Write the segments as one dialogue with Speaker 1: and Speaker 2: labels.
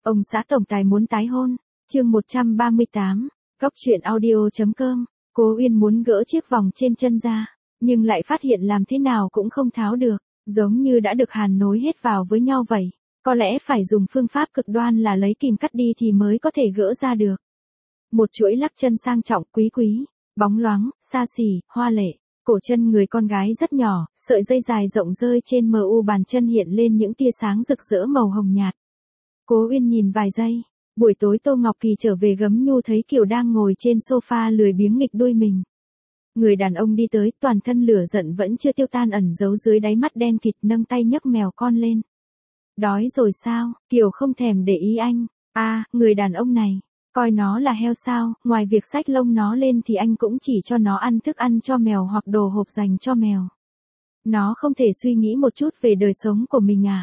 Speaker 1: Ông xã tổng tài muốn tái hôn. Chương 138. Góc truyện audio.com. Cố Uyên muốn gỡ chiếc vòng trên chân ra, nhưng lại phát hiện làm thế nào cũng không tháo được, giống như đã được hàn nối hết vào với nhau vậy. Có lẽ phải dùng phương pháp cực đoan là lấy kìm cắt đi thì mới có thể gỡ ra được. Một chuỗi lắc chân sang trọng quý quý, bóng loáng, xa xỉ, hoa lệ. Cổ chân người con gái rất nhỏ, sợi dây dài rộng rơi trên mu bàn chân hiện lên những tia sáng rực rỡ màu hồng nhạt. Cố Uyên nhìn vài giây. Buổi tối Tô Ngọc Kỳ trở về gấm nhu thấy Kiều đang ngồi trên sofa lười biếng nghịch đuôi mình. Người đàn ông đi tới, toàn thân lửa giận vẫn chưa tiêu tan ẩn giấu dưới đáy mắt đen kịt, nâng tay nhấc mèo con lên. Đói rồi sao? Kiều không thèm để ý anh. Người đàn ông này, coi nó là heo sao, ngoài việc xách lông nó lên thì anh cũng chỉ cho nó ăn thức ăn cho mèo hoặc đồ hộp dành cho mèo. Nó không thể suy nghĩ một chút về đời sống của mình à?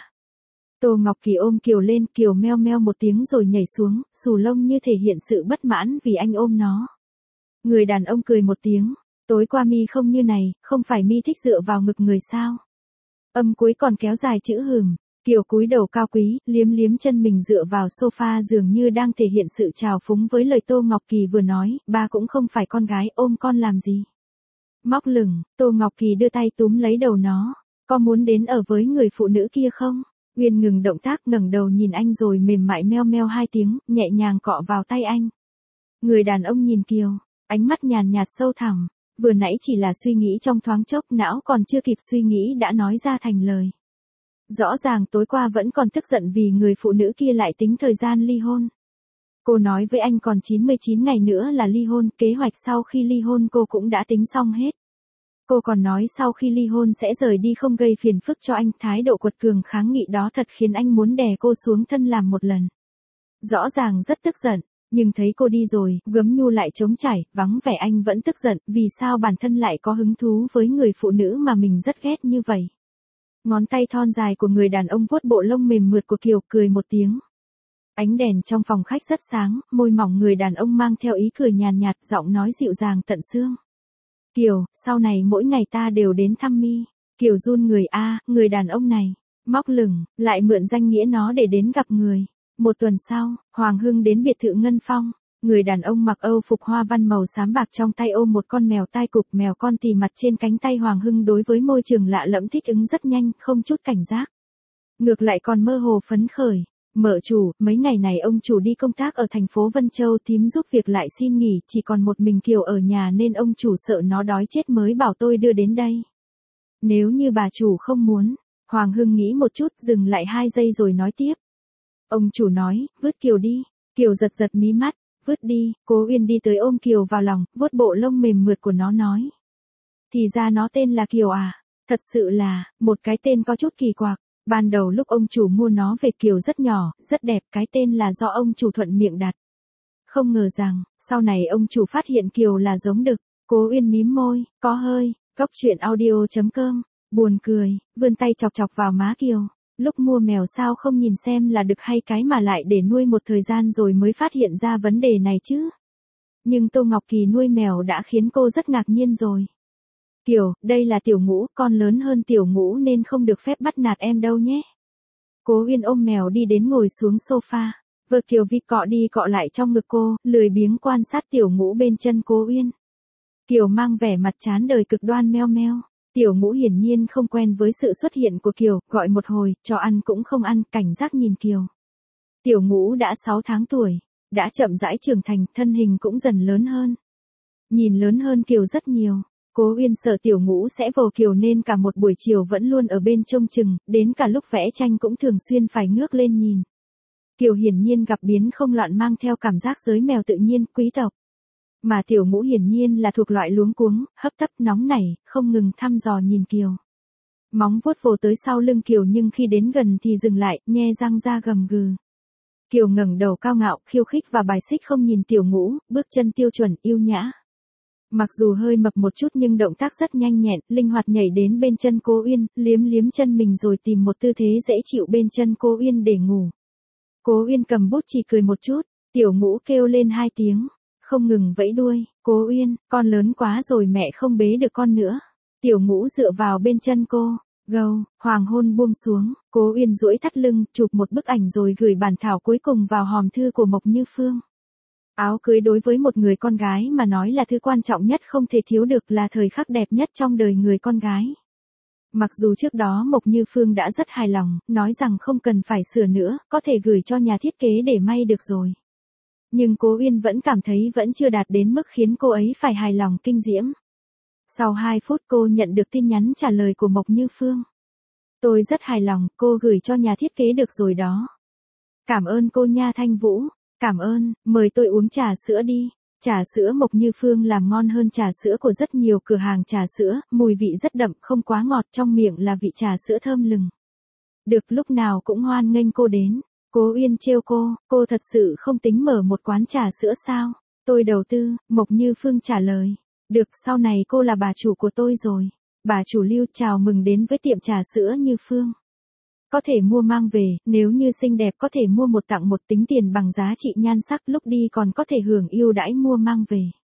Speaker 1: Tô Ngọc Kỳ ôm Kiều lên, Kiều meo meo một tiếng rồi nhảy xuống, xù lông như thể hiện sự bất mãn vì anh ôm nó. Người đàn ông cười một tiếng, tối qua mi không như này, không phải mi thích dựa vào ngực người sao? Âm cuối còn kéo dài chữ hừm. Kiều cúi đầu cao quý, liếm liếm chân mình dựa vào sofa dường như đang thể hiện sự trào phúng với lời Tô Ngọc Kỳ vừa nói, ba cũng không phải con gái, ôm con làm gì. Móc lửng, Tô Ngọc Kỳ đưa tay túm lấy đầu nó, có muốn đến ở với người phụ nữ kia không? Uyên ngừng động tác, ngẩng đầu nhìn anh rồi mềm mại meo meo hai tiếng, nhẹ nhàng cọ vào tay anh. Người đàn ông nhìn Kiều, ánh mắt nhàn nhạt sâu thẳm, vừa nãy chỉ là suy nghĩ trong thoáng chốc, não còn chưa kịp suy nghĩ đã nói ra thành lời. Rõ ràng tối qua vẫn còn tức giận vì người phụ nữ kia lại tính thời gian ly hôn. Cô nói với anh còn 99 ngày nữa là ly hôn, kế hoạch sau khi ly hôn cô cũng đã tính xong hết. Cô còn nói sau khi ly hôn sẽ rời đi không gây phiền phức cho anh, thái độ quật cường kháng nghị đó thật khiến anh muốn đè cô xuống thân làm một lần. Rõ ràng rất tức giận, nhưng thấy cô đi rồi, gấm nhu lại trống trải, vắng vẻ anh vẫn tức giận, vì sao bản thân lại có hứng thú với người phụ nữ mà mình rất ghét như vậy. Ngón tay thon dài của người đàn ông vuốt bộ lông mềm mượt của Kiều, cười một tiếng. Ánh đèn trong phòng khách rất sáng, môi mỏng người đàn ông mang theo ý cười nhàn nhạt, giọng nói dịu dàng tận xương. Kiều, sau này mỗi ngày ta đều đến thăm mi. Kiều run người người đàn ông này, móc lửng, lại mượn danh nghĩa nó để đến gặp người. Một tuần sau, Hoàng Hưng đến biệt thự Ngân Phong. Người đàn ông mặc Âu phục hoa văn màu xám bạc, trong tay ôm một con mèo tai cụp, mèo con tì mặt trên cánh tay Hoàng Hưng đối với môi trường lạ lẫm thích ứng rất nhanh, không chút cảnh giác. Ngược lại còn mơ hồ phấn khởi. Mợ chủ, mấy ngày này ông chủ đi công tác ở thành phố Vân Châu, thím giúp việc lại xin nghỉ, chỉ còn một mình Kiều ở nhà nên ông chủ sợ nó đói chết mới bảo tôi đưa đến đây. Nếu như bà chủ không muốn, Hoàng Hưng nghĩ một chút, dừng lại 2 giây rồi nói tiếp. Ông chủ nói, vứt Kiều đi. Kiều giật giật mí mắt, vứt đi. Cố Uyên đi tới ôm Kiều vào lòng, vuốt bộ lông mềm mượt của nó nói. Thì ra nó tên là Kiều à? Thật sự là, một cái tên có chút kỳ quặc. Ban đầu lúc ông chủ mua nó về Kiều rất nhỏ, rất đẹp, cái tên là do ông chủ thuận miệng đặt. Không ngờ rằng, sau này ông chủ phát hiện Kiều là giống đực. Cố Uyên mím môi, có hơi. Góc truyện audio.com. Buồn cười, vươn tay chọc chọc vào má Kiều. Lúc mua mèo sao không nhìn xem là đực hay cái mà lại để nuôi một thời gian rồi mới phát hiện ra vấn đề này chứ. Nhưng Tô Ngọc Kỳ nuôi mèo đã khiến cô rất ngạc nhiên rồi. Kiều, đây là Tiểu Ngũ, con lớn hơn Tiểu Ngũ nên không được phép bắt nạt em đâu nhé. Cố Uyên ôm mèo đi đến ngồi xuống sofa. Vợ Kiều Vi cọ đi cọ lại trong ngực cô, lười biếng quan sát Tiểu Ngũ bên chân Cố Uyên. Kiều mang vẻ mặt chán đời cực đoan meo meo. Tiểu Ngũ hiển nhiên không quen với sự xuất hiện của Kiều, gọi một hồi, cho ăn cũng không ăn, cảnh giác nhìn Kiều. Tiểu Ngũ đã 6 tháng tuổi, đã chậm rãi trưởng thành, thân hình cũng dần lớn hơn. Nhìn lớn hơn Kiều rất nhiều. Cố Uyên sợ Tiểu Ngũ sẽ vồ Kiều nên cả một buổi chiều vẫn luôn ở bên trông chừng, đến cả lúc vẽ tranh cũng thường xuyên phải ngước lên nhìn. Kiều hiển nhiên gặp biến không loạn, mang theo cảm giác giới mèo tự nhiên, quý tộc. Mà Tiểu Ngũ hiển nhiên là thuộc loại luống cuống, hấp tấp, nóng nảy, không ngừng thăm dò nhìn Kiều. Móng vuốt vồ tới sau lưng Kiều nhưng khi đến gần thì dừng lại, nhe răng ra gầm gừ. Kiều ngẩng đầu cao ngạo, khiêu khích và bài xích không nhìn Tiểu Ngũ, bước chân tiêu chuẩn, yêu nhã. Mặc dù hơi mập một chút nhưng động tác rất nhanh nhẹn, linh hoạt nhảy đến bên chân Cố Uyên, liếm liếm chân mình rồi tìm một tư thế dễ chịu bên chân Cố Uyên để ngủ. Cố Uyên cầm bút chỉ cười một chút, Tiểu Ngũ kêu lên 2 tiếng, không ngừng vẫy đuôi. Cố Uyên, con lớn quá rồi mẹ không bế được con nữa. Tiểu Ngũ dựa vào bên chân cô, Gâu, hoàng hôn buông xuống, Cố Uyên duỗi thắt lưng, chụp một bức ảnh rồi gửi bản thảo cuối cùng vào hòm thư của Mộc Như Phương. Áo cưới đối với một người con gái mà nói là thứ quan trọng nhất không thể thiếu được, là thời khắc đẹp nhất trong đời người con gái. Mặc dù trước đó Mộc Như Phương đã rất hài lòng, nói rằng không cần phải sửa nữa, có thể gửi cho nhà thiết kế để may được rồi. Nhưng Cố Uyên vẫn cảm thấy vẫn chưa đạt đến mức khiến cô ấy phải hài lòng kinh diễm. Sau 2 phút cô nhận được tin nhắn trả lời của Mộc Như Phương. Tôi rất hài lòng, cô gửi cho nhà thiết kế được rồi đó. Cảm ơn cô nha Thanh Vũ. Cảm ơn, mời tôi uống trà sữa đi. Trà sữa Mộc Như Phương làm ngon hơn trà sữa của rất nhiều cửa hàng trà sữa, mùi vị rất đậm, không quá ngọt, trong miệng là vị trà sữa thơm lừng. Được lúc nào cũng hoan nghênh cô đến. Cố Uyên trêu cô thật sự không tính mở một quán trà sữa sao? Tôi đầu tư, Mộc Như Phương trả lời. Được, sau này cô là bà chủ của tôi rồi. Bà chủ Lưu, chào mừng đến với tiệm trà sữa Như Phương. Có thể mua mang về, nếu như xinh đẹp có thể mua một tặng một, tính tiền bằng giá trị nhan sắc, lúc đi còn có thể hưởng ưu đãi mua mang về.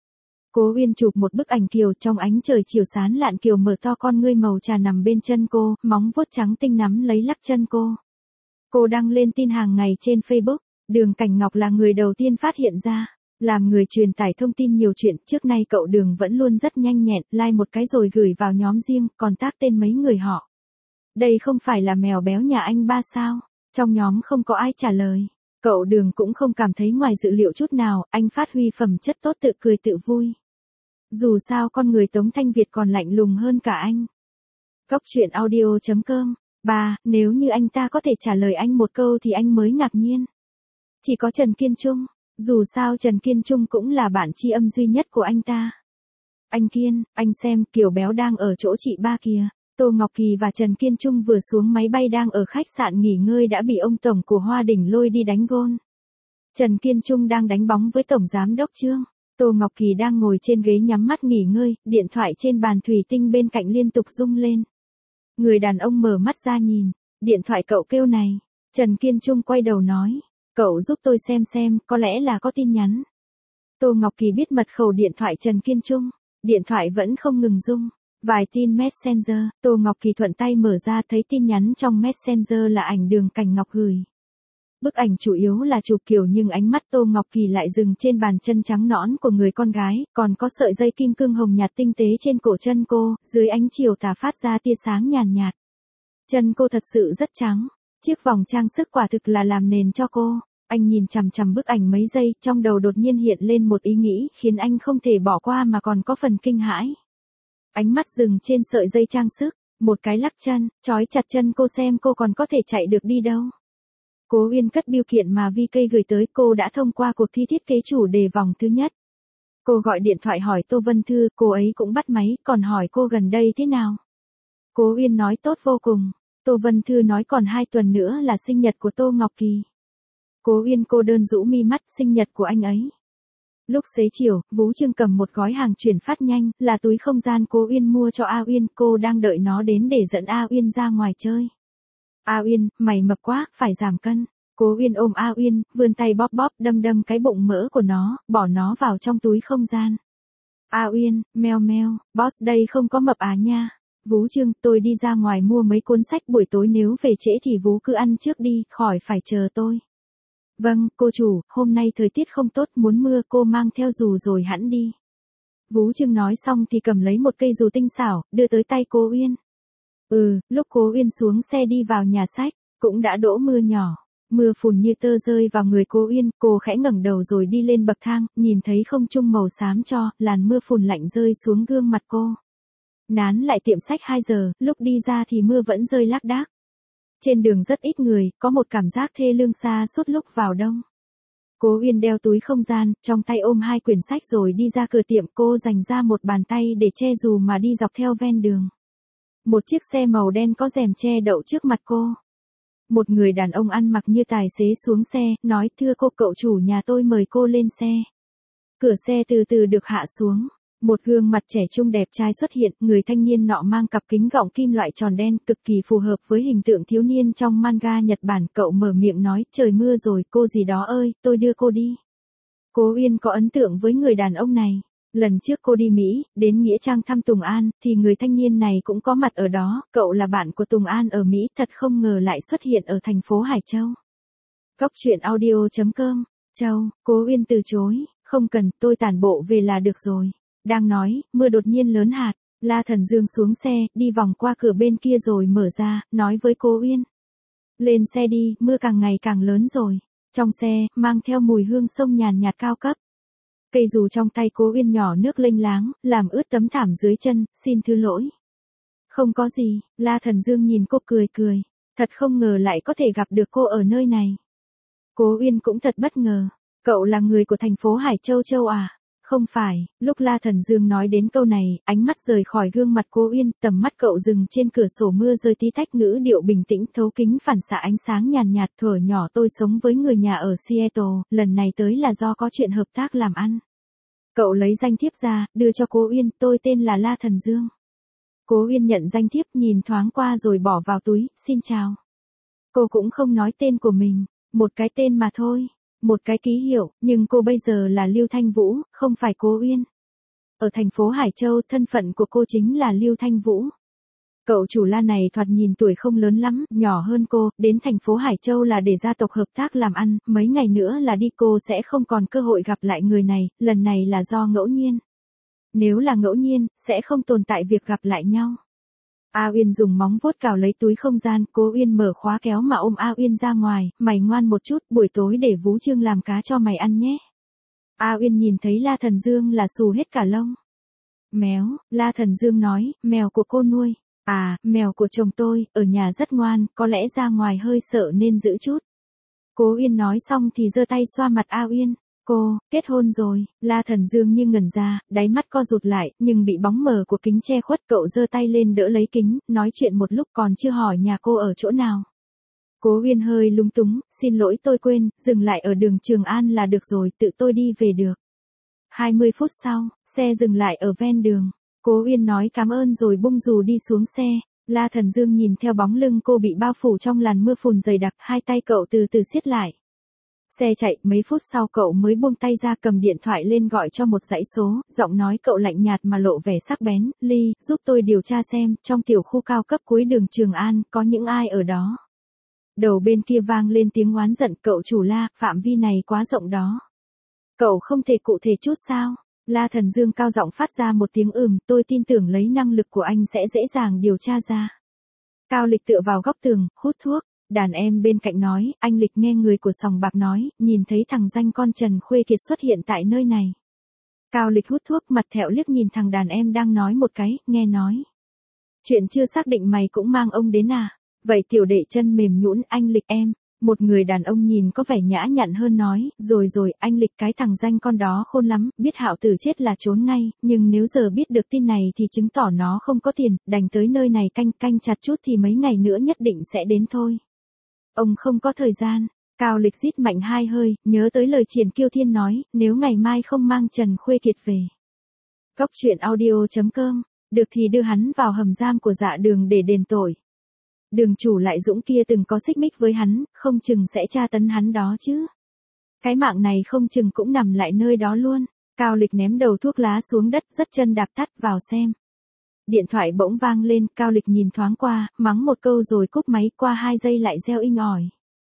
Speaker 1: Cố Uyên chụp một bức ảnh Kiều trong ánh trời chiều sáng lạn, Kiều mở to con ngươi màu trà nằm bên chân cô, móng vuốt trắng tinh nắm lấy lắc chân cô. Cô đăng lên tin hàng ngày trên Facebook, Đường Cảnh Ngọc là người đầu tiên phát hiện ra. Làm người truyền tải thông tin nhiều chuyện, trước nay cậu Đường vẫn luôn rất nhanh nhẹn, like một cái rồi gửi vào nhóm riêng, còn tag tên mấy người họ. Đây không phải là mèo béo nhà anh ba sao? Trong nhóm không có ai trả lời. Cậu Đường cũng không cảm thấy ngoài dự liệu chút nào, anh phát huy phẩm chất tốt, tự cười tự vui. Dù sao con người Tống Thanh Việt còn lạnh lùng hơn cả anh. Góc truyện audio.com. Nếu như anh ta có thể trả lời anh một câu thì anh mới ngạc nhiên. Chỉ có Trần Kiên Trung. Dù sao Trần Kiên Trung cũng là bạn tri âm duy nhất của anh ta. Anh Kiên, anh xem, Kiều Béo đang ở chỗ chị ba kìa. Tô Ngọc Kỳ và Trần Kiên Trung vừa xuống máy bay đang ở khách sạn nghỉ ngơi đã bị ông tổng của Hoa Đỉnh lôi đi đánh gôn. Trần Kiên Trung đang đánh bóng với tổng giám đốc Trương. Tô Ngọc Kỳ đang ngồi trên ghế nhắm mắt nghỉ ngơi, điện thoại trên bàn thủy tinh bên cạnh liên tục rung lên. Người đàn ông mở mắt ra nhìn, điện thoại cậu kêu này. Trần Kiên Trung quay đầu nói, cậu giúp tôi xem, có lẽ là có tin nhắn. Tô Ngọc Kỳ biết mật khẩu điện thoại Trần Kiên Trung, điện thoại vẫn không ngừng rung. Vài tin Messenger, Tô Ngọc Kỳ thuận tay mở ra thấy tin nhắn trong Messenger là ảnh Đường Cảnh Ngọc gửi. Bức ảnh chủ yếu là chụp Kiều nhưng ánh mắt Tô Ngọc Kỳ lại dừng trên bàn chân trắng nõn của người con gái, còn có sợi dây kim cương hồng nhạt tinh tế trên cổ chân cô, dưới ánh chiều tà phát ra tia sáng nhàn nhạt. Chân cô thật sự rất trắng, chiếc vòng trang sức quả thực là làm nền cho cô. Anh nhìn chằm chằm bức ảnh mấy giây, trong đầu đột nhiên hiện lên một ý nghĩ khiến anh không thể bỏ qua mà còn có phần kinh hãi. Ánh mắt dừng trên sợi dây trang sức, một cái lắc chân, trói chặt chân cô xem cô còn có thể chạy được đi đâu. Cố Uyên cất bưu kiện mà VK gửi tới, cô đã thông qua cuộc thi thiết kế chủ đề vòng thứ nhất. Cô gọi điện thoại hỏi Tô Vân Thư, cô ấy cũng bắt máy, còn hỏi cô gần đây thế nào. Cố Uyên nói tốt vô cùng. Tô Vân Thư nói còn 2 tuần nữa là sinh nhật của Tô Ngọc Kỳ. Cố Uyên cô đơn rũ mi mắt, sinh nhật của anh ấy. Lúc xế chiều, Vũ Trương cầm một gói hàng chuyển phát nhanh, là túi không gian Cố Uyên mua cho A Uyên, cô đang đợi nó đến để dẫn A Uyên ra ngoài chơi. A Uyên, mày mập quá, phải giảm cân. Cố Uyên ôm A Uyên, vươn tay bóp đâm cái bụng mỡ của nó, bỏ nó vào trong túi không gian. A Uyên, meo meo, boss đây không có mập nha. Vũ Trương, tôi đi ra ngoài mua mấy cuốn sách, buổi tối nếu về trễ thì Vũ cứ ăn trước đi, khỏi phải chờ tôi. Vâng, cô chủ, hôm nay thời tiết không tốt, muốn mưa, cô mang theo dù rồi hẵng đi. Vũ Trương nói xong thì cầm lấy một cây dù tinh xảo, đưa tới tay Cố Uyên. Lúc Cố Uyên xuống xe đi vào nhà sách, cũng đã đổ mưa nhỏ. Mưa phùn như tơ rơi vào người Cố Uyên, cô khẽ ngẩng đầu rồi đi lên bậc thang, nhìn thấy không trung màu xám cho, làn mưa phùn lạnh rơi xuống gương mặt cô. Nán lại tiệm sách 2 giờ, lúc đi ra thì mưa vẫn rơi lác đác. Trên đường rất ít người, có một cảm giác thê lương xa suốt lúc vào đông. Cố Uyên đeo túi không gian, trong tay ôm 2 quyển sách rồi đi ra cửa tiệm, cô dành ra một bàn tay để che dù mà đi dọc theo ven đường. Một chiếc xe màu đen có rèm che đậu trước mặt cô. Một người đàn ông ăn mặc như tài xế xuống xe, nói thưa cô, cậu chủ nhà tôi mời cô lên xe. Cửa xe từ từ được hạ xuống. Một gương mặt trẻ trung đẹp trai xuất hiện, người thanh niên nọ mang cặp kính gọng kim loại tròn đen, cực kỳ phù hợp với hình tượng thiếu niên trong manga Nhật Bản. Cậu mở miệng nói, trời mưa rồi, cô gì đó ơi, tôi đưa cô đi. Cố Uyên có ấn tượng với người đàn ông này. Lần trước cô đi Mỹ, đến Nghĩa Trang thăm Tùng An, thì người thanh niên này cũng có mặt ở đó, cậu là bạn của Tùng An ở Mỹ, thật không ngờ lại xuất hiện ở thành phố Hải Châu. Góc truyện audio.com, Châu, Cố Uyên từ chối, không cần, tôi tản bộ về là được rồi. Đang nói, mưa đột nhiên lớn hạt, La Thần Dương xuống xe, đi vòng qua cửa bên kia rồi mở ra, nói với Cố Uyên. Lên xe đi, mưa càng ngày càng lớn rồi. Trong xe, mang theo mùi hương sông nhàn nhạt cao cấp. Cây dù trong tay Cố Uyên nhỏ nước lênh láng, làm ướt tấm thảm dưới chân, xin thứ lỗi. Không có gì, La Thần Dương nhìn cô cười cười. Thật không ngờ lại có thể gặp được cô ở nơi này. Cố Uyên cũng thật bất ngờ. Cậu là người của thành phố Hải Châu Châu à? Không phải, lúc La Thần Dương nói đến câu này, ánh mắt rời khỏi gương mặt Cố Uyên, tầm mắt cậu dừng trên cửa sổ mưa rơi tí tách, ngữ điệu bình tĩnh thấu kính phản xạ ánh sáng nhàn nhạt. Thuở nhỏ tôi sống với người nhà ở Seattle, lần này tới là do có chuyện hợp tác làm ăn. Cậu lấy danh thiếp ra, đưa cho Cố Uyên, tôi tên là La Thần Dương. Cố Uyên nhận danh thiếp, nhìn thoáng qua rồi bỏ vào túi, xin chào. Cô cũng không nói tên của mình, một cái tên mà thôi. Một cái ký hiệu, nhưng cô bây giờ là Lưu Thanh Vũ, không phải Cố Uyên. Ở thành phố Hải Châu, thân phận của cô chính là Lưu Thanh Vũ. Cậu chủ La này thoạt nhìn tuổi không lớn lắm, nhỏ hơn cô, đến thành phố Hải Châu là để gia tộc hợp tác làm ăn, mấy ngày nữa là đi, cô sẽ không còn cơ hội gặp lại người này, lần này là do ngẫu nhiên. Nếu là ngẫu nhiên, sẽ không tồn tại việc gặp lại nhau. A Uyên dùng móng vuốt cào lấy túi không gian, Cố Uyên mở khóa kéo mà ôm A Uyên ra ngoài, mày ngoan một chút, buổi tối để Vũ Trương làm cá cho mày ăn nhé. A Uyên nhìn thấy La Thần Dương là xù hết cả lông. Mèo, La Thần Dương nói, mèo của cô nuôi. À, mèo của chồng tôi, ở nhà rất ngoan, có lẽ ra ngoài hơi sợ nên giữ chút. Cố Uyên nói xong thì giơ tay xoa mặt A Uyên. Cô, kết hôn rồi, La Thần Dương như ngẩn ra, đáy mắt co rụt lại, nhưng bị bóng mờ của kính che khuất, cậu giơ tay lên đỡ lấy kính, nói chuyện một lúc còn chưa hỏi nhà cô ở chỗ nào. Cố Uyên hơi lúng túng, xin lỗi tôi quên, dừng lại ở đường Trường An là được rồi, tự tôi đi về được. 20 phút sau, xe dừng lại ở ven đường. Cố Uyên nói cảm ơn rồi bung dù đi xuống xe. La Thần Dương nhìn theo bóng lưng cô bị bao phủ trong làn mưa phùn dày đặc, hai tay cậu từ từ siết lại. Xe chạy, mấy phút sau cậu mới buông tay ra cầm điện thoại lên gọi cho một dãy số, giọng nói cậu lạnh nhạt mà lộ vẻ sắc bén, Ly, giúp tôi điều tra xem, trong tiểu khu cao cấp cuối đường Trường An, có những ai ở đó. Đầu bên kia vang lên tiếng oán giận, cậu chủ La, phạm vi này quá rộng đó. Cậu không thể cụ thể chút sao? La Thần Dương cao giọng phát ra một tiếng tôi tin tưởng lấy năng lực của anh sẽ dễ dàng điều tra ra. Cao Lịch tựa vào góc tường, hút thuốc. Đàn em bên cạnh nói, anh Lịch nghe người của sòng bạc nói, nhìn thấy thằng danh con Trần Khuê Kiệt xuất hiện tại nơi này. Cao Lịch hút thuốc mặt thẹo liếc nhìn thằng đàn em đang nói một cái, nghe nói. Chuyện chưa xác định mày cũng mang ông đến à? Vậy tiểu đệ chân mềm nhũn, anh Lịch em. Một người đàn ông nhìn có vẻ nhã nhặn hơn nói, rồi, anh Lịch cái thằng danh con đó khôn lắm, biết Hạo Tử chết là trốn ngay, nhưng nếu giờ biết được tin này thì chứng tỏ nó không có tiền, đành tới nơi này canh chặt chút thì mấy ngày nữa nhất định sẽ đến thôi. Ông không có thời gian. Cao Lịch rít mạnh hai hơi, nhớ tới lời Triển Kiêu Thiên nói, nếu ngày mai không mang Trần Khuê Kiệt về. Góc truyện audio.com, được thì đưa hắn vào hầm giam của Dạ Đường để đền tội. Đường chủ Lại Dũng kia từng có xích mích với hắn, không chừng sẽ tra tấn hắn đó chứ. Cái mạng này không chừng cũng nằm lại nơi đó luôn. Cao Lịch ném đầu thuốc lá xuống đất, dất chân đạp tắt vào xem. Điện thoại bỗng vang lên, Cao Lịch nhìn thoáng qua, mắng một câu rồi cúp máy, qua 2 giây lại reo inh ỏi.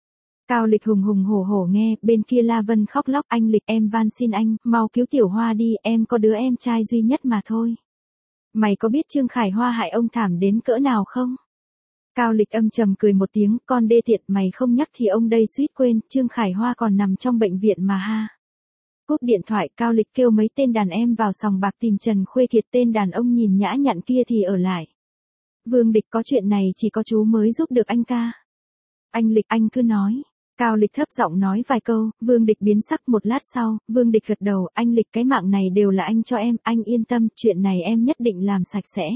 Speaker 1: Cao Lịch hùng hùng hổ hổ nghe, bên kia La Vân khóc lóc, anh Lịch em van xin anh, mau cứu Tiểu Hoa đi, em có đứa em trai duy nhất mà thôi. Mày có biết Trương Khải Hoa hại ông thảm đến cỡ nào không? Cao Lịch âm trầm cười một tiếng, con đê tiện, mày không nhắc thì ông đây suýt quên, Trương Khải Hoa còn nằm trong bệnh viện mà ha. Cúp điện thoại, Cao Lịch kêu mấy tên đàn em vào sòng bạc tìm Trần Khuê Kiệt, tên đàn ông nhìn nhã nhặn kia thì ở lại. Vương Địch, có chuyện này chỉ có chú mới giúp được anh ca. Anh Lịch, anh cứ nói. Cao Lịch thấp giọng nói vài câu, Vương Địch biến sắc. Một lát sau, Vương Địch gật đầu, anh Lịch cái mạng này đều là anh cho em, anh yên tâm, chuyện này em nhất định làm sạch sẽ.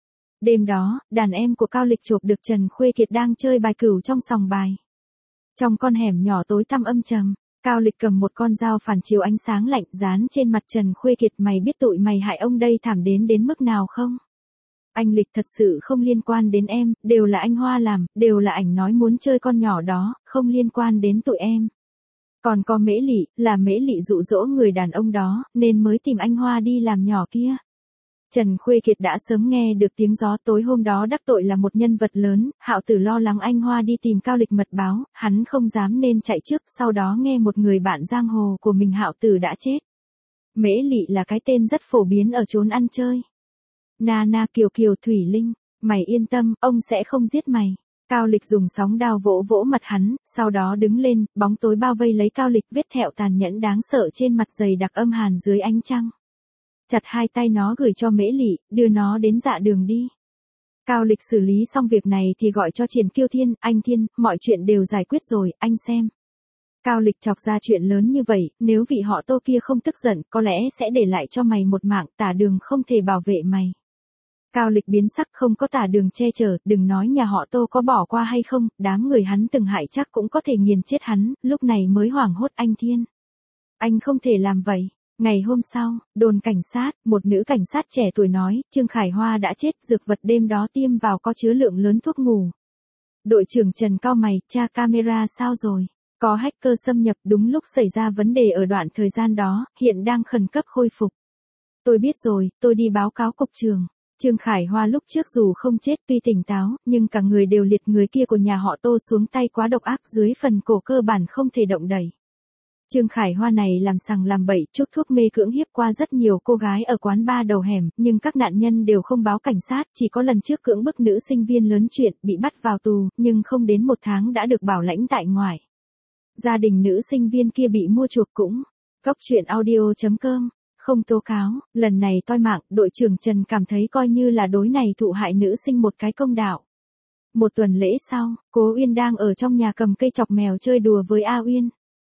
Speaker 1: Đêm đó, đàn em của Cao Lịch chộp được Trần Khuê Kiệt đang chơi bài cửu trong sòng bài. Trong con hẻm nhỏ tối tăm âm trầm, Cao Lịch cầm một con dao phản chiếu ánh sáng lạnh dán trên mặt Trần Khuê Kiệt, mày biết tụi mày hại ông đây thảm đến mức nào không? Anh Lịch thật sự không liên quan đến em, đều là anh Hoa làm, đều là ảnh nói muốn chơi con nhỏ đó, không liên quan đến tụi em. Còn có Mễ Lị, là Mễ Lị dụ dỗ người đàn ông đó, nên mới tìm anh Hoa đi làm nhỏ kia. Trần Khuê Kiệt đã sớm nghe được tiếng gió, tối hôm đó đắc tội là một nhân vật lớn, Hạo Tử lo lắng anh Hoa đi tìm Cao Lịch mật báo, hắn không dám nên chạy trước, sau đó nghe một người bạn giang hồ của mình Hạo Tử đã chết. Mễ Lị là cái tên rất phổ biến ở chốn ăn chơi. Na Kiều Kiều Thủy Linh, mày yên tâm, ông sẽ không giết mày. Cao Lịch dùng sóng đao vỗ vỗ mặt hắn, sau đó đứng lên, bóng tối bao vây lấy Cao Lịch, vết thẹo tàn nhẫn đáng sợ trên mặt dày đặc âm hàn dưới ánh trăng. Chặt hai tay nó gửi cho Mễ Lị, đưa nó đến dạ đường đi. Cao Lịch xử lý xong việc này thì gọi cho Triển Kiêu Thiên, anh Thiên, mọi chuyện đều giải quyết rồi, anh xem. Cao Lịch chọc ra chuyện lớn như vậy, nếu vị họ Tô kia không tức giận, có lẽ sẽ để lại cho mày một mạng, Tả Đường không thể bảo vệ mày. Cao Lịch biến sắc, không có Tả Đường che chở, đừng nói nhà họ Tô có bỏ qua hay không, đám người hắn từng hại chắc cũng có thể nghiền chết hắn, lúc này mới hoảng hốt anh Thiên. Anh không thể làm vậy. Ngày hôm sau, đồn cảnh sát, một nữ cảnh sát trẻ tuổi nói, Trương Khải Hoa đã chết, dược vật đêm đó tiêm vào có chứa lượng lớn thuốc ngủ. Đội trưởng Trần cau mày, tra camera sao rồi? Có hacker xâm nhập, đúng lúc xảy ra vấn đề ở đoạn thời gian đó, hiện đang khẩn cấp khôi phục. Tôi biết rồi, tôi đi báo cáo cục trưởng. Trương Khải Hoa lúc trước dù không chết tuy tỉnh táo, nhưng cả người đều liệt, người kia của nhà họ Tô xuống tay quá độc ác, dưới phần cổ cơ bản không thể động đậy. Trương Khải Hoa này làm sằng làm bậy, chuốc thuốc mê cưỡng hiếp qua rất nhiều cô gái ở quán bar đầu hẻm, nhưng các nạn nhân đều không báo cảnh sát, chỉ có lần trước cưỡng bức nữ sinh viên lớn chuyện, bị bắt vào tù, nhưng không đến 1 tháng đã được bảo lãnh tại ngoại. Gia đình nữ sinh viên kia bị mua chuộc cũng. Cóc truyện audio.com, không tố cáo, lần này toi mạng, đội trưởng Trần cảm thấy coi như là đối này thụ hại nữ sinh một cái công đạo. Một tuần lễ sau, Cố Uyên đang ở trong nhà cầm cây chọc mèo chơi đùa với A Uyên.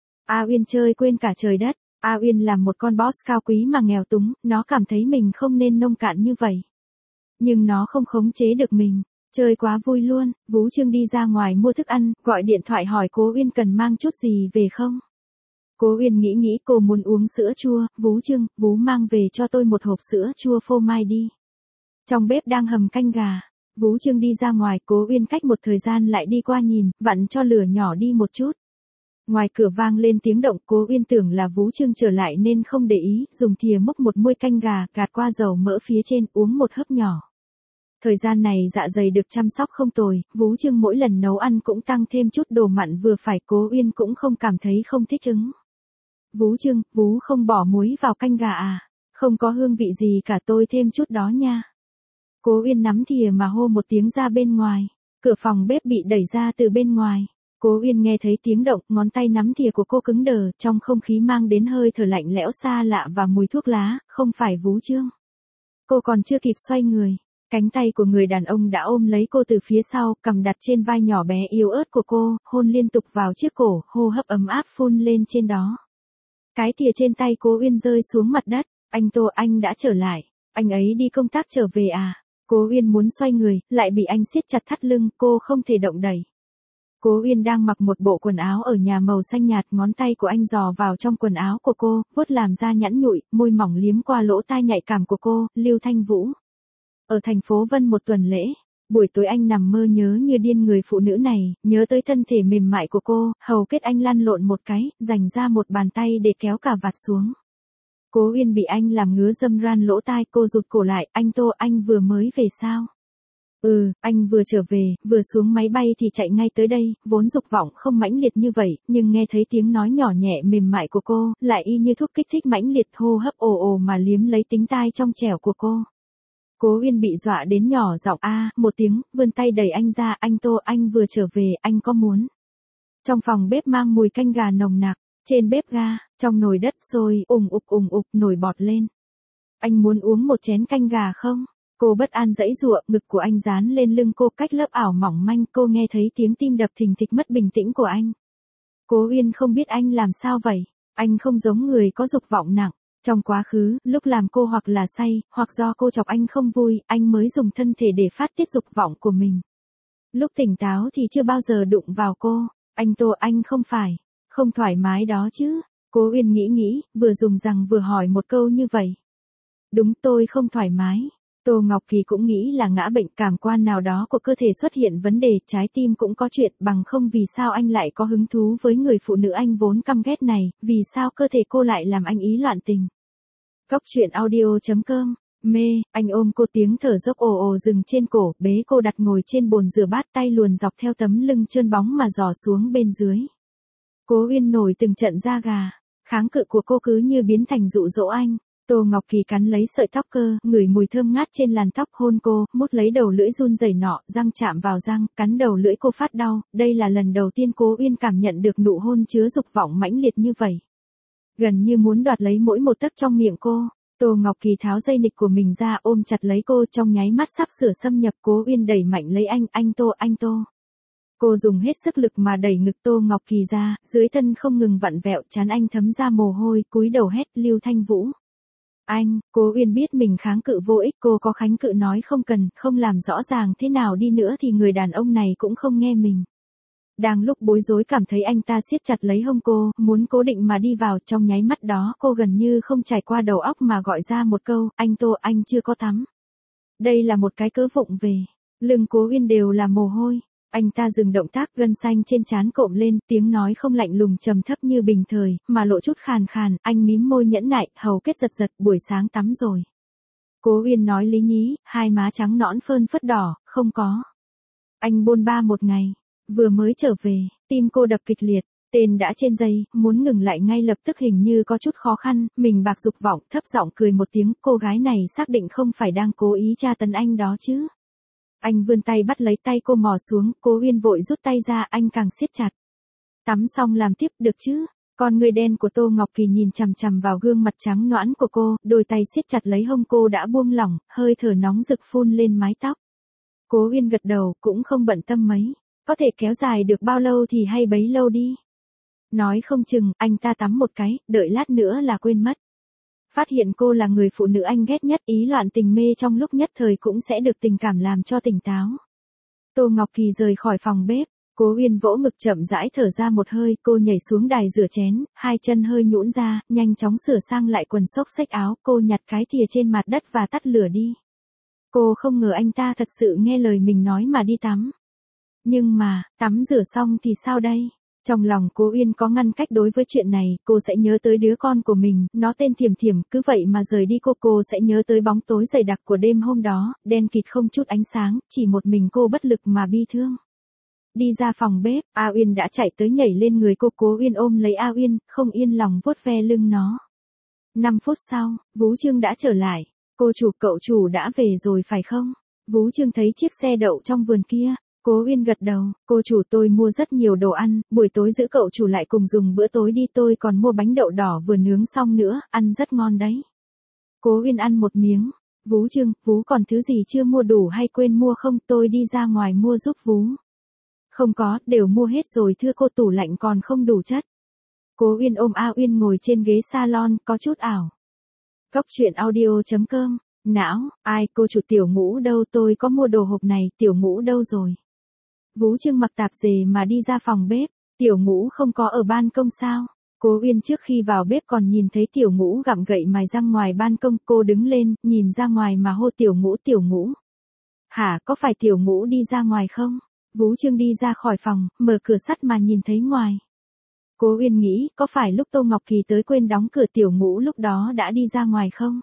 Speaker 1: A Uyên chơi quên cả trời đất, A Uyên làm một con boss cao quý mà nghèo túng, nó cảm thấy mình không nên nông cạn như vậy. Nhưng nó không khống chế được mình, chơi quá vui luôn, Vú Trương đi ra ngoài mua thức ăn, gọi điện thoại hỏi Cố Uyên cần mang chút gì về không. Cố Uyên nghĩ cô muốn uống sữa chua, Vú Trương, Vú mang về cho tôi một hộp sữa chua phô mai đi. Trong bếp đang hầm canh gà, Vú Trương đi ra ngoài, Cố Uyên cách một thời gian lại đi qua nhìn, vặn cho lửa nhỏ đi một chút. Ngoài cửa vang lên tiếng động, Cố Uyên tưởng là Vú Trương trở lại nên không để ý, dùng thìa múc một muôi canh gà, gạt qua dầu mỡ phía trên, uống một hớp nhỏ. Thời gian này dạ dày được chăm sóc không tồi, Vú Trương mỗi lần nấu ăn cũng tăng thêm chút đồ mặn vừa phải, Cố Uyên cũng không cảm thấy không thích ứng. Vú Trương, Vú không bỏ muối vào canh gà à? Không có hương vị gì cả, tôi thêm chút đó nha. Cố Uyên nắm thìa mà hô một tiếng ra bên ngoài, cửa phòng bếp bị đẩy ra từ bên ngoài. Cố Uyên nghe thấy tiếng động, ngón tay nắm thìa của cô cứng đờ, trong không khí mang đến hơi thở lạnh lẽo xa lạ và mùi thuốc lá, không phải Vú Trương. Cô còn chưa kịp xoay người, cánh tay của người đàn ông đã ôm lấy cô từ phía sau, cầm đặt trên vai nhỏ bé yếu ớt của cô, hôn liên tục vào chiếc cổ, hô hấp ấm áp phun lên trên đó. Cái thìa trên tay Cố Uyên rơi xuống mặt đất, anh Tô, anh đã trở lại, anh ấy đi công tác trở về à? Cố Uyên muốn xoay người, lại bị anh siết chặt thắt lưng, cô không thể động đậy. Cố Uyên đang mặc một bộ quần áo ở nhà màu xanh nhạt, ngón tay của anh dò vào trong quần áo của cô, vuốt làm da nhẵn nhụi, môi mỏng liếm qua lỗ tai nhạy cảm của cô, Lưu Thanh Vũ. Ở thành phố Vân một tuần lễ, buổi tối anh nằm mơ nhớ như điên người phụ nữ này, nhớ tới thân thể mềm mại của cô, hầu kết anh lăn lộn một cái, dành ra một bàn tay để kéo cả vạt xuống. Cố Uyên bị anh làm ngứa dâm ran lỗ tai, cô rụt cổ lại, anh Tô, anh vừa mới về sao? Anh vừa trở về, vừa xuống máy bay thì chạy ngay tới đây, vốn dục vọng không mãnh liệt như vậy, nhưng nghe thấy tiếng nói nhỏ nhẹ mềm mại của cô, lại y như thuốc kích thích mãnh liệt, hô hấp ồ ồ mà liếm lấy tính tai trong trẻo của cô. Cố Uyên bị dọa đến nhỏ giọng một tiếng, vươn tay đẩy anh ra, anh Tô, anh vừa trở về, anh có muốn. Trong phòng bếp mang mùi canh gà nồng nặc, trên bếp ga, trong nồi đất sôi, ủng ục nổi bọt lên. Anh muốn uống một chén canh gà không? Cô bất an giãy giụa, ngực của anh dán lên lưng cô cách lớp ảo mỏng manh, cô nghe thấy tiếng tim đập thình thịch mất bình tĩnh của anh. Cố Uyên không biết anh làm sao vậy, anh không giống người có dục vọng nặng. Trong quá khứ, lúc làm cô hoặc là say, hoặc do cô chọc anh không vui, anh mới dùng thân thể để phát tiết dục vọng của mình. Lúc tỉnh táo thì chưa bao giờ đụng vào cô. Anh Tô, anh không phải, không thoải mái đó chứ. Cố Uyên nghĩ, vừa dùng rằng vừa hỏi một câu như vậy. Đúng, tôi không thoải mái. Tô Ngọc Kỳ cũng nghĩ là ngã bệnh, cảm quan nào đó của cơ thể xuất hiện vấn đề, trái tim cũng có chuyện, bằng không vì sao anh lại có hứng thú với người phụ nữ anh vốn căm ghét này, vì sao cơ thể cô lại làm anh ý loạn tình. Cốc truyện audio.com. Mê, anh ôm cô, tiếng thở dốc ồ ồ dừng trên cổ, bế cô đặt ngồi trên bồn rửa bát, tay luồn dọc theo tấm lưng trơn bóng mà dò xuống bên dưới. Cố Uyên nổi từng trận da gà, kháng cự của cô cứ như biến thành dụ dỗ anh. Tô Ngọc Kỳ cắn lấy sợi tóc cơ, ngửi mùi thơm ngát trên làn tóc, hôn cô, mút lấy đầu lưỡi run rẩy nọ, răng chạm vào răng, cắn đầu lưỡi cô phát đau, đây là lần đầu tiên Cố Uyên cảm nhận được nụ hôn chứa dục vọng mãnh liệt như vậy. Gần như muốn đoạt lấy mỗi một tấc trong miệng cô. Tô Ngọc Kỳ tháo dây nịt của mình ra, ôm chặt lấy cô, trong nháy mắt sắp sửa xâm nhập. Cố Uyên đẩy mạnh lấy anh Tô. Cô dùng hết sức lực mà đẩy ngực Tô Ngọc Kỳ ra, dưới thân không ngừng vặn vẹo, trán anh thấm ra mồ hôi, cúi đầu hét, Lưu Thanh Vũ. Anh, Cố Uyên biết mình kháng cự vô ích, cô có kháng cự nói không cần, không làm rõ ràng thế nào đi nữa thì người đàn ông này cũng không nghe mình. Đang lúc bối rối cảm thấy anh ta siết chặt lấy hông cô, muốn cố định mà đi vào, trong nháy mắt đó cô gần như không trải qua đầu óc mà gọi ra một câu, anh Tô, anh chưa có tắm. Đây là một cái cớ vụng về, lưng Cố Uyên đều là mồ hôi. Anh ta dừng động tác, gân xanh trên trán cộm lên, tiếng nói không lạnh lùng trầm thấp như bình thời, mà lộ chút khàn khàn, anh mím môi nhẫn nại, hầu kết giật, buổi sáng tắm rồi. Cố Uyên nói lý nhí, hai má trắng nõn phơn phớt đỏ, không có. Anh bôn ba một ngày, vừa mới trở về, tim cô đập kịch liệt, tên đã trên dây, muốn ngừng lại ngay lập tức hình như có chút khó khăn, mình bạc dục vọng, thấp giọng cười một tiếng, cô gái này xác định không phải đang cố ý tra tấn anh đó chứ. Anh vươn tay bắt lấy tay cô mò xuống, Cố Uyên vội rút tay ra, anh càng siết chặt. Tắm xong làm tiếp được chứ? Con người đen của Tô Ngọc Kỳ nhìn chằm chằm vào gương mặt trắng nõn của cô, đôi tay siết chặt lấy hông cô đã buông lỏng, hơi thở nóng rực phun lên mái tóc. Cố Uyên gật đầu, cũng không bận tâm mấy, có thể kéo dài được bao lâu thì hay bấy lâu đi. Nói không chừng, anh ta tắm một cái, đợi lát nữa là quên mất. Phát hiện cô là người phụ nữ anh ghét nhất, ý loạn tình mê trong lúc nhất thời cũng sẽ được tình cảm làm cho tỉnh táo. Tô Ngọc Kỳ rời khỏi phòng bếp, Cố Uyên vỗ ngực chậm rãi thở ra một hơi, cô nhảy xuống đài rửa chén, hai chân hơi nhũn ra, nhanh chóng sửa sang lại quần xốc xách áo, cô nhặt cái thìa trên mặt đất và tắt lửa đi. Cô không ngờ anh ta thật sự nghe lời mình nói mà đi tắm. Nhưng mà, tắm rửa xong thì sao đây? Trong lòng Cố Uyên có ngăn cách đối với chuyện này, cô sẽ nhớ tới đứa con của mình, nó tên Thiểm Thiểm, cứ vậy mà rời đi cô sẽ nhớ tới bóng tối dày đặc của đêm hôm đó, đen kịt không chút ánh sáng, chỉ một mình cô bất lực mà bi thương. Đi ra phòng bếp, A Uyên đã chạy tới nhảy lên người cô, Cố Uyên ôm lấy A Uyên, không yên lòng vuốt ve lưng nó. 5 phút sau, Vũ Trương đã trở lại, cô chủ, cậu chủ đã về rồi phải không? Vũ Trương thấy chiếc xe đậu trong vườn kia. Cố Uyên gật đầu, cô chủ, tôi mua rất nhiều đồ ăn, buổi tối giữ cậu chủ lại cùng dùng bữa tối đi, tôi còn mua bánh đậu đỏ vừa nướng xong nữa, ăn rất ngon đấy. Cố Uyên ăn một miếng. Vũ Trương, Vú còn thứ gì chưa mua đủ hay quên mua không, tôi đi ra ngoài mua giúp Vú. Không có, đều mua hết rồi thưa cô, tủ lạnh còn không đủ chất. Cố Uyên ôm A Uyên ngồi trên ghế salon, có chút ảo. Cốc truyện audio.com. Não, ai, cô chủ, Tiểu Ngũ đâu, tôi có mua đồ hộp này, Tiểu Ngũ đâu rồi? Vũ Trương mặc tạp dề mà đi ra phòng bếp, Tiểu Ngũ không có ở ban công sao? Cố Uyên trước khi vào bếp còn nhìn thấy Tiểu Ngũ gặm gậy mài răng ngoài ban công, cô đứng lên, nhìn ra ngoài mà hô Tiểu Ngũ. Hả, có phải Tiểu Ngũ đi ra ngoài không? Vũ Trương đi ra khỏi phòng, mở cửa sắt mà nhìn thấy ngoài. Cố Uyên nghĩ, có phải lúc Tô Ngọc Kỳ tới quên đóng cửa, Tiểu Ngũ lúc đó đã đi ra ngoài không?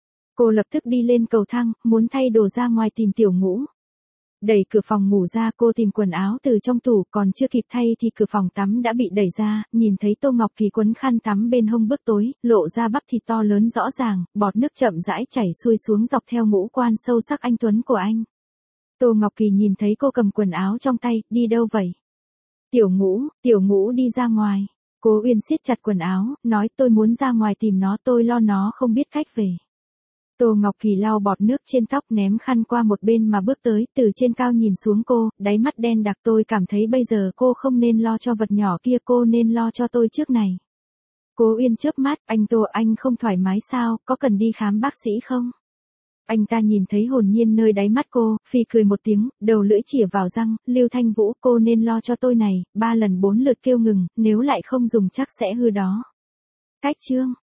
Speaker 1: Cô lập tức đi lên cầu thang, muốn thay đồ ra ngoài tìm Tiểu Ngũ. Đẩy cửa phòng ngủ ra, cô tìm quần áo từ trong tủ, còn chưa kịp thay thì cửa phòng tắm đã bị đẩy ra, nhìn thấy Tô Ngọc Kỳ quấn khăn tắm bên hông bước tối, lộ ra bắp thịt to lớn rõ ràng, bọt nước chậm rãi chảy xuôi xuống dọc theo ngũ quan sâu sắc anh tuấn của anh. Tô Ngọc Kỳ nhìn thấy cô cầm quần áo trong tay, đi đâu vậy? Tiểu Ngũ đi ra ngoài. Cố Uyên siết chặt quần áo, nói tôi muốn ra ngoài tìm nó, tôi lo nó không biết cách về. Tô Ngọc Kỳ lau bọt nước trên tóc, ném khăn qua một bên mà bước tới, từ trên cao nhìn xuống cô, đáy mắt đen đặc, tôi cảm thấy bây giờ cô không nên lo cho vật nhỏ kia, cô nên lo cho tôi trước này. Cố Uyên chớp mắt, anh Tô, anh không thoải mái sao, có cần đi khám bác sĩ không? Anh ta nhìn thấy hồn nhiên nơi đáy mắt cô, phì cười một tiếng, đầu lưỡi chĩa vào răng, Lưu Thanh Vũ, cô nên lo cho tôi này, 3 lần 4 lượt kêu ngừng, nếu lại không dùng chắc sẽ hư đó. Cách chương.